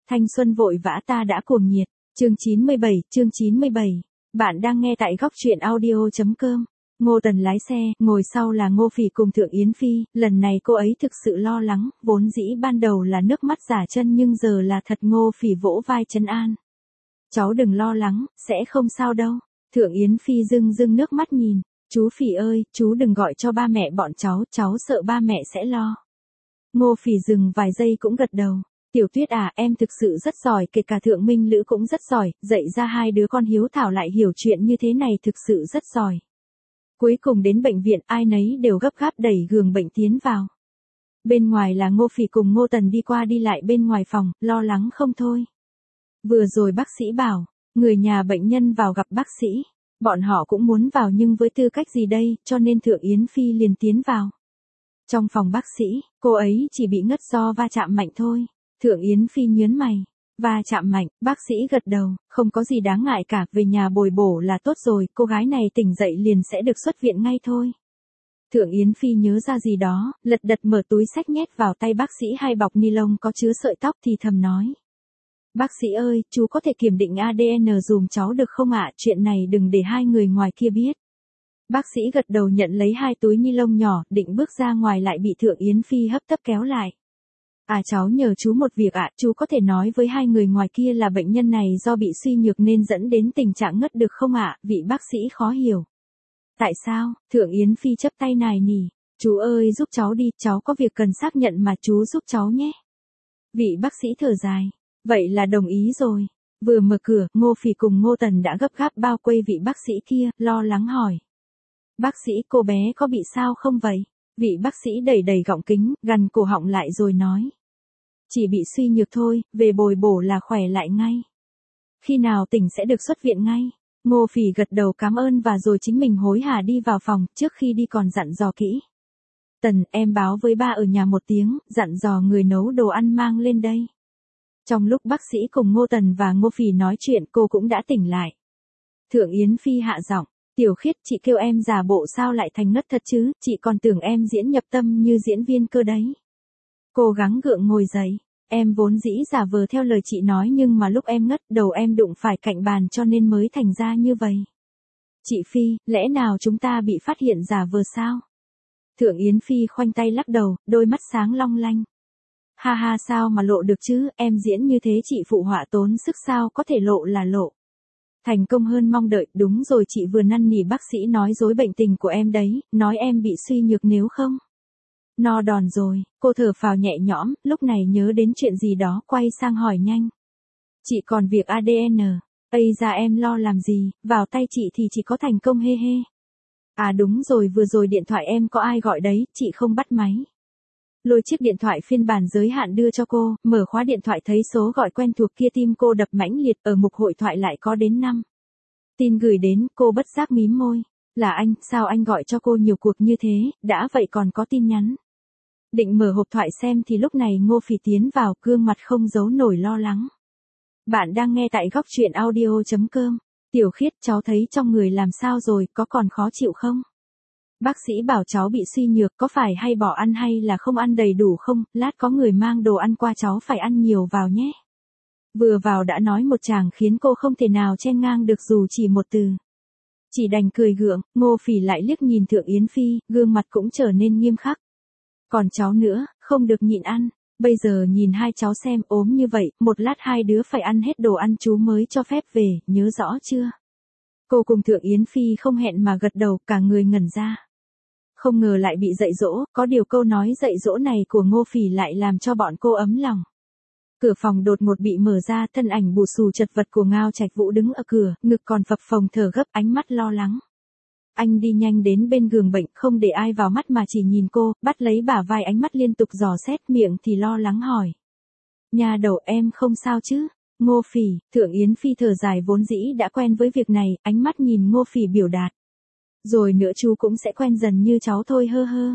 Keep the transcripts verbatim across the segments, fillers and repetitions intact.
Thanh xuân vội vã ta đã cuồng nhiệt. Chương chín mươi bảy, chương chín mươi bảy. Bạn đang nghe tại góc truyện audio chấm com. Ngô Tần lái xe, ngồi sau là Ngô Phỉ cùng Thượng Yến Phi, lần này cô ấy thực sự lo lắng, vốn dĩ ban đầu là nước mắt giả chân nhưng giờ là thật. Ngô Phỉ vỗ vai trấn an. Cháu đừng lo lắng, sẽ không sao đâu. Thượng Yến Phi rưng rưng nước mắt nhìn. Chú Phỉ ơi, chú đừng gọi cho ba mẹ bọn cháu, cháu sợ ba mẹ sẽ lo. Ngô Phỉ dừng vài giây cũng gật đầu. Tiểu Tuyết à, em thực sự rất giỏi, kể cả Thượng Minh Lữ cũng rất giỏi, dạy ra hai đứa con hiếu thảo lại hiểu chuyện như thế này thực sự rất giỏi. Cuối cùng đến bệnh viện, ai nấy đều gấp gáp đẩy giường bệnh tiến vào. Bên ngoài là Ngô Phỉ cùng Ngô Tần đi qua đi lại bên ngoài phòng, lo lắng không thôi. Vừa rồi bác sĩ bảo, người nhà bệnh nhân vào gặp bác sĩ. Bọn họ cũng muốn vào nhưng với tư cách gì đây, cho nên Thượng Yến Phi liền tiến vào. Trong phòng bác sĩ, cô ấy chỉ bị ngất do va chạm mạnh thôi. Thượng Yến Phi nhớn mày. Va chạm mạnh, bác sĩ gật đầu, không có gì đáng ngại cả, về nhà bồi bổ là tốt rồi, cô gái này tỉnh dậy liền sẽ được xuất viện ngay thôi. Thượng Yến Phi nhớ ra gì đó, lật đật mở túi xách nhét vào tay bác sĩ hai bọc ni lông có chứa sợi tóc thì thầm nói. Bác sĩ ơi, chú có thể kiểm định a đê en dùm cháu được không ạ, chuyện này đừng để hai người ngoài kia biết. Bác sĩ gật đầu nhận lấy hai túi ni lông nhỏ, định bước ra ngoài lại bị Thượng Yến Phi hấp tấp kéo lại. À cháu nhờ chú một việc ạ, chú có thể nói với hai người ngoài kia là bệnh nhân này do bị suy nhược nên dẫn đến tình trạng ngất được không ạ, vị bác sĩ khó hiểu. Tại sao, Thượng Yến Phi chấp tay nài nỉ, chú ơi giúp cháu đi, cháu có việc cần xác nhận mà chú giúp cháu nhé. Vị bác sĩ thở dài, vậy là đồng ý rồi. Vừa mở cửa, Ngô Phỉ cùng Ngô Tần đã gấp gáp bao quây vị bác sĩ kia, lo lắng hỏi. Bác sĩ, cô bé có bị sao không vậy? Vị bác sĩ đẩy đẩy gọng kính, gằn cổ họng lại rồi nói. Chỉ bị suy nhược thôi, về bồi bổ là khỏe lại ngay. Khi nào tỉnh sẽ được xuất viện ngay. Ngô Phỉ gật đầu cảm ơn và rồi chính mình hối hả đi vào phòng, trước khi đi còn dặn dò kỹ. Tần, em báo với ba ở nhà một tiếng, dặn dò người nấu đồ ăn mang lên đây. Trong lúc bác sĩ cùng Ngô Tần và Ngô Phỉ nói chuyện cô cũng đã tỉnh lại. Thượng Yến Phi hạ giọng, Tiểu Khiết, chị kêu em giả bộ sao lại thành ngất thật chứ, chị còn tưởng em diễn nhập tâm như diễn viên cơ đấy. Cố gắng gượng ngồi dậy, em vốn dĩ giả vờ theo lời chị nói nhưng mà lúc em ngất đầu em đụng phải cạnh bàn cho nên mới thành ra như vậy. Chị Phi, lẽ nào chúng ta bị phát hiện giả vờ sao? Thượng Yến Phi khoanh tay lắc đầu, đôi mắt sáng long lanh. Ha ha sao mà lộ được chứ, em diễn như thế chị phụ họa tốn sức sao có thể lộ là lộ. Thành công hơn mong đợi, đúng rồi chị vừa năn nỉ bác sĩ nói dối bệnh tình của em đấy, nói em bị suy nhược nếu không. No đòn rồi, cô thở phào nhẹ nhõm, lúc này nhớ đến chuyện gì đó quay sang hỏi nhanh. Chị còn việc a đê en, ây ra em lo làm gì, vào tay chị thì chỉ có thành công hê hê. À đúng rồi vừa rồi điện thoại em có ai gọi đấy, chị không bắt máy. Lôi chiếc điện thoại phiên bản giới hạn đưa cho cô, mở khóa điện thoại thấy số gọi quen thuộc kia tim cô đập mãnh liệt, ở mục hội thoại lại có đến năm tin gửi đến, cô bất giác mím môi. Là anh, sao anh gọi cho cô nhiều cuộc như thế, đã vậy còn có tin nhắn. Định mở hộp thoại xem thì lúc này Ngô Phỉ tiến vào, gương mặt không giấu nổi lo lắng. Bạn đang nghe tại góc truyện audio chấm com. Tiểu Khiết, cháu thấy trong người làm sao rồi, có còn khó chịu không? Bác sĩ bảo cháu bị suy nhược, có phải hay bỏ ăn hay là không ăn đầy đủ không, lát có người mang đồ ăn qua cháu phải ăn nhiều vào nhé. Vừa vào đã nói một tràng khiến cô không thể nào chen ngang được dù chỉ một từ. Chỉ đành cười gượng, Ngô Phỉ lại liếc nhìn Thượng Yến Phi, gương mặt cũng trở nên nghiêm khắc. Còn cháu nữa, không được nhịn ăn, bây giờ nhìn hai cháu xem ốm như vậy, một lát hai đứa phải ăn hết đồ ăn chú mới cho phép về, nhớ rõ chưa? Cô cùng Thượng Yến Phi không hẹn mà gật đầu, cả người ngẩn ra. Không ngờ lại bị dạy dỗ, có điều câu nói dạy dỗ này của Ngô Phỉ lại làm cho bọn cô ấm lòng. Cửa phòng đột ngột bị mở ra, thân ảnh bù xù chật vật của Ngao Trạch Vũ đứng ở cửa, ngực còn phập phồng thở gấp, ánh mắt lo lắng. Anh đi nhanh đến bên giường bệnh, không để ai vào mắt mà chỉ nhìn cô, bắt lấy bả vai ánh mắt liên tục dò xét, miệng thì lo lắng hỏi. Nhà đầu em không sao chứ? Ngô Phỉ, Thượng Yến Phi thở dài vốn dĩ đã quen với việc này, ánh mắt nhìn Ngô Phỉ biểu đạt. Rồi nữa chú cũng sẽ quen dần như cháu thôi hơ hơ.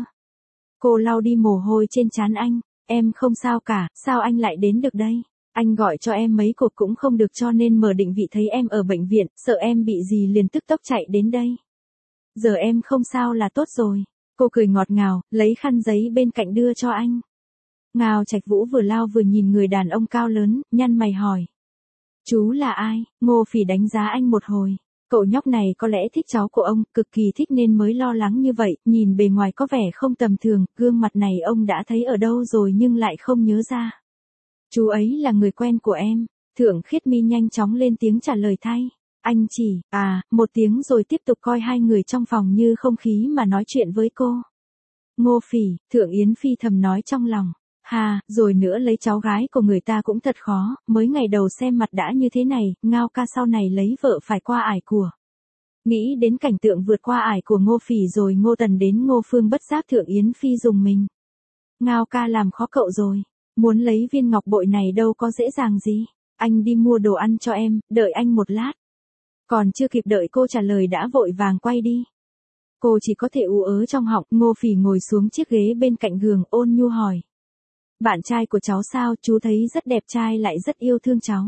Cô lau đi mồ hôi trên trán anh, em không sao cả, sao anh lại đến được đây? Anh gọi cho em mấy cuộc cũng không được cho nên mở định vị thấy em ở bệnh viện, sợ em bị gì liền tức tốc chạy đến đây. Giờ em không sao là tốt rồi. Cô cười ngọt ngào, lấy khăn giấy bên cạnh đưa cho anh. Ngao Trạch Vũ vừa lao vừa nhìn người đàn ông cao lớn, nhăn mày hỏi. Chú là ai? Ngô Phỉ đánh giá anh một hồi. Cậu nhóc này có lẽ thích cháu của ông, cực kỳ thích nên mới lo lắng như vậy, nhìn bề ngoài có vẻ không tầm thường, gương mặt này ông đã thấy ở đâu rồi nhưng lại không nhớ ra. Chú ấy là người quen của em. Thượng Khiết Mi nhanh chóng lên tiếng trả lời thay. Anh chỉ, à, một tiếng rồi tiếp tục coi hai người trong phòng như không khí mà nói chuyện với cô. Ngô Phỉ, Thượng Yến Phi thầm nói trong lòng. Hà, rồi nữa lấy cháu gái của người ta cũng thật khó, mới ngày đầu xem mặt đã như thế này, Ngao ca sau này lấy vợ phải qua ải của. Nghĩ đến cảnh tượng vượt qua ải của Ngô Phỉ rồi Ngô Tần đến Ngô Phương bất giác Thượng Yến Phi dùng mình. Ngao ca làm khó cậu rồi, muốn lấy viên ngọc bội này đâu có dễ dàng gì, anh đi mua đồ ăn cho em, đợi anh một lát. Còn chưa kịp đợi cô trả lời đã vội vàng quay đi. Cô chỉ có thể ú ớ trong họng, Ngô Phỉ ngồi xuống chiếc ghế bên cạnh giường ôn nhu hỏi. Bạn trai của cháu sao, chú thấy rất đẹp trai lại rất yêu thương cháu.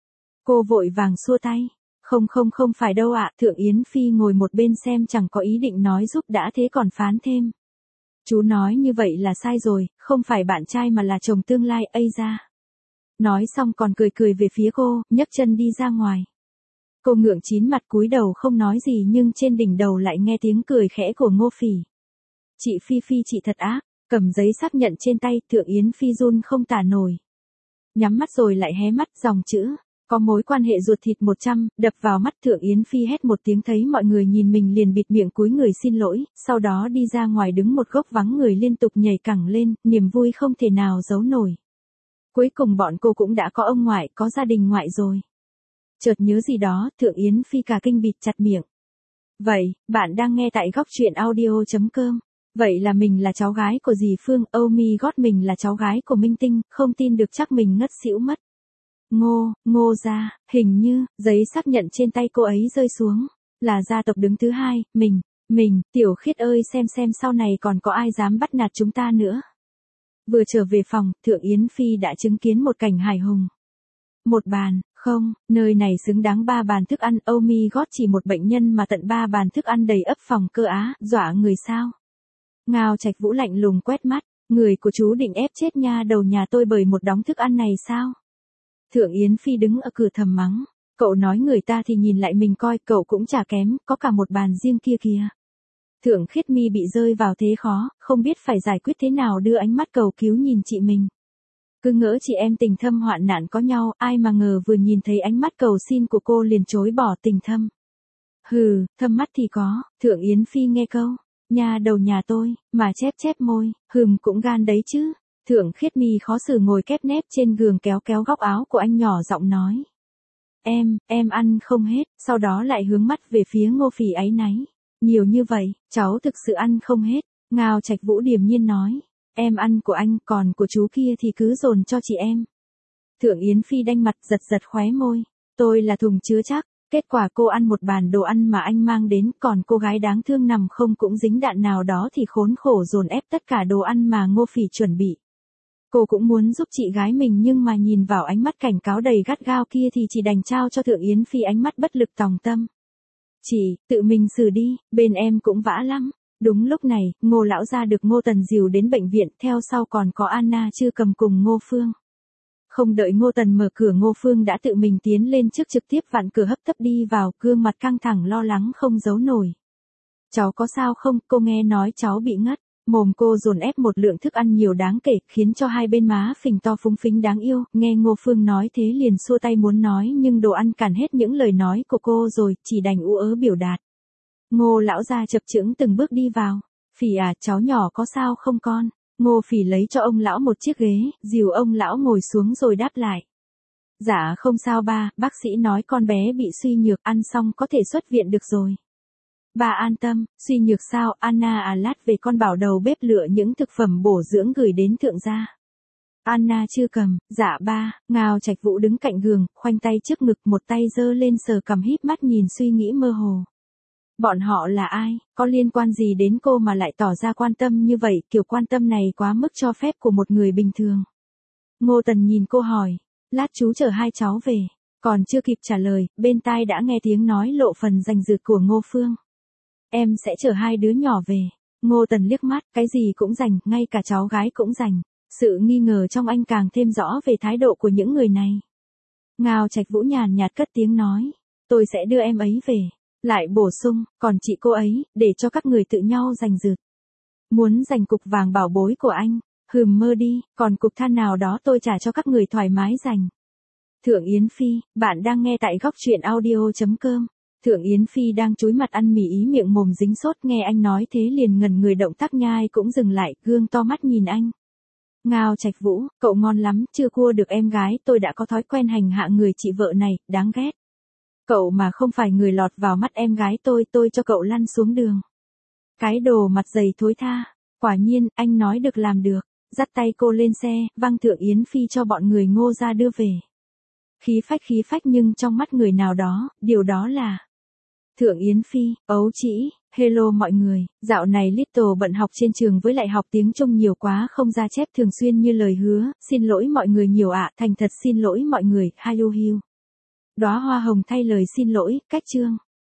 Cô vội vàng xua tay. Không không không phải đâu ạ, Thượng Yến Phi ngồi một bên xem chẳng có ý định nói giúp đã thế còn phán thêm. Chú nói như vậy là sai rồi, không phải bạn trai mà là chồng tương lai, ây ra. Nói xong còn cười cười về phía cô, nhấc chân đi ra ngoài. Cô ngượng chín mặt cúi đầu không nói gì nhưng trên đỉnh đầu lại nghe tiếng cười khẽ của Ngô Phỉ. Chị Phi Phi chị thật ác, cầm giấy xác nhận trên tay, Thượng Yến Phi run không tả nổi. Nhắm mắt rồi lại hé mắt, dòng chữ, có mối quan hệ ruột thịt một trăm, đập vào mắt. Thượng Yến Phi hét một tiếng thấy mọi người nhìn mình liền bịt miệng cúi người xin lỗi, sau đó đi ra ngoài đứng một góc vắng người liên tục nhảy cẳng lên, niềm vui không thể nào giấu nổi. Cuối cùng bọn cô cũng đã có ông ngoại, có gia đình ngoại rồi. Chợt nhớ gì đó, Thượng Yến Phi cả kinh bịt chặt miệng. Vậy, bạn đang nghe tại góc truyện audio.com. Vậy là mình là cháu gái của dì Phương, oh my god mình là cháu gái của Minh Tinh, không tin được chắc mình ngất xỉu mất. Ngô, Ngô gia, hình như, giấy xác nhận trên tay cô ấy rơi xuống. Là gia tộc đứng thứ hai, mình, mình, Tiểu Khiết ơi xem xem sau này còn có ai dám bắt nạt chúng ta nữa. Vừa trở về phòng, Thượng Yến Phi đã chứng kiến một cảnh hài hùng. Một bàn, không, nơi này xứng đáng ba bàn thức ăn, oh my god chỉ một bệnh nhân mà tận ba bàn thức ăn đầy ắp phòng cơ á, dọa người sao. Ngao Trạch Vũ lạnh lùng quét mắt, người của chú định ép chết nha đầu nhà tôi bởi một đống thức ăn này sao? Thượng Yến Phi đứng ở cửa thầm mắng, cậu nói người ta thì nhìn lại mình coi, cậu cũng chả kém, có cả một bàn riêng kia kìa. Thượng Khiết Mi bị rơi vào thế khó, không biết phải giải quyết thế nào đưa ánh mắt cầu cứu nhìn chị mình. Cứ ngỡ chị em tình thâm hoạn nạn có nhau, ai mà ngờ vừa nhìn thấy ánh mắt cầu xin của cô liền chối bỏ tình thâm. Hừ, thâm mắt thì có, Thượng Yến Phi nghe câu. Nhà đầu nhà tôi, mà chép chép môi, hừm cũng gan đấy chứ. Thượng Khiết Mi khó xử ngồi kép nép trên giường kéo kéo góc áo của anh nhỏ giọng nói. Em, em ăn không hết, sau đó lại hướng mắt về phía Ngô Phỉ áy náy. Nhiều như vậy, cháu thực sự ăn không hết. Ngao Trạch Vũ điềm nhiên nói. Em ăn của anh, còn của chú kia thì cứ dồn cho chị em. Thượng Yến Phi đanh mặt giật giật khóe môi. Tôi là thùng chứa chắc. Kết quả cô ăn một bàn đồ ăn mà anh mang đến, còn cô gái đáng thương nằm không cũng dính đạn nào đó thì khốn khổ dồn ép tất cả đồ ăn mà Ngô Phỉ chuẩn bị. Cô cũng muốn giúp chị gái mình nhưng mà nhìn vào ánh mắt cảnh cáo đầy gắt gao kia thì chỉ đành trao cho Thượng Yến Phi ánh mắt bất lực tòng tâm. Chị, tự mình xử đi, bên em cũng vã lắm. Đúng lúc này, Ngô lão gia được Ngô Tần dìu đến bệnh viện, theo sau còn có Anna chưa cầm cùng Ngô Phương. Không đợi Ngô Tần mở cửa, Ngô Phương đã tự mình tiến lên trước trực tiếp vặn cửa hấp tấp đi vào, gương mặt căng thẳng lo lắng không giấu nổi. Cháu có sao không, cô nghe nói cháu bị ngất. Mồm cô dồn ép một lượng thức ăn nhiều đáng kể, khiến cho hai bên má phình to phúng phính đáng yêu, nghe Ngô Phương nói thế liền xua tay muốn nói nhưng đồ ăn cản hết những lời nói của cô rồi, chỉ đành ú ớ biểu đạt. Ngô lão gia chập chững từng bước đi vào. Phỉ à, cháu nhỏ có sao không con? Ngô Phỉ lấy cho ông lão một chiếc ghế, dìu ông lão ngồi xuống rồi đáp lại. Dạ không sao ba, bác sĩ nói con bé bị suy nhược, ăn xong có thể xuất viện được rồi. Bà an tâm, suy nhược sao, Anna à lát về con bảo đầu bếp lựa những thực phẩm bổ dưỡng gửi đến thượng gia. Anna chưa cầm, dạ ba, Ngao Trạch Vũ đứng cạnh giường, khoanh tay trước ngực một tay giơ lên sờ cằm híp mắt nhìn suy nghĩ mơ hồ. Bọn họ là ai, có liên quan gì đến cô mà lại tỏ ra quan tâm như vậy, kiểu quan tâm này quá mức cho phép của một người bình thường. Ngô Tần nhìn cô hỏi, lát chú chở hai cháu về, còn chưa kịp trả lời, bên tai đã nghe tiếng nói lộ phần rành rực của Ngô Phương. Em sẽ chở hai đứa nhỏ về. Ngô Tần liếc mắt, cái gì cũng rành, ngay cả cháu gái cũng rành. Sự nghi ngờ trong anh càng thêm rõ về thái độ của những người này. Ngao Trạch Vũ nhàn nhạt cất tiếng nói. Tôi sẽ đưa em ấy về. Lại bổ sung, còn chị cô ấy, để cho các người tự nhau giành giật. Muốn giành cục vàng bảo bối của anh, hừm mơ đi, còn cục than nào đó tôi trả cho các người thoải mái giành. Thượng Yến Phi, bạn đang nghe tại góc truyện audio.com. Thượng Yến Phi đang chúi mặt ăn mì ý miệng mồm dính sốt, nghe anh nói thế liền ngẩn người, động tác nhai cũng dừng lại, gương to mắt nhìn anh. Ngao Trạch Vũ, cậu ngon lắm, chưa cua được em gái, tôi đã có thói quen hành hạ người chị vợ này, đáng ghét. Cậu mà không phải người lọt vào mắt em gái tôi, tôi cho cậu lăn xuống đường. Cái đồ mặt dày thối tha, quả nhiên, anh nói được làm được, dắt tay cô lên xe, văng Thượng Yến Phi cho bọn người Ngô ra đưa về. Khí phách khí phách nhưng trong mắt người nào đó, điều đó là... Thượng Yến Phi, ấu trĩ, hello mọi người, dạo này Little bận học trên trường với lại học tiếng Trung nhiều quá không ra chép thường xuyên như lời hứa, xin lỗi mọi người nhiều ạ, thành thật xin lỗi mọi người, hi you hiu. Đóa hoa hồng thay lời xin lỗi, cách chương.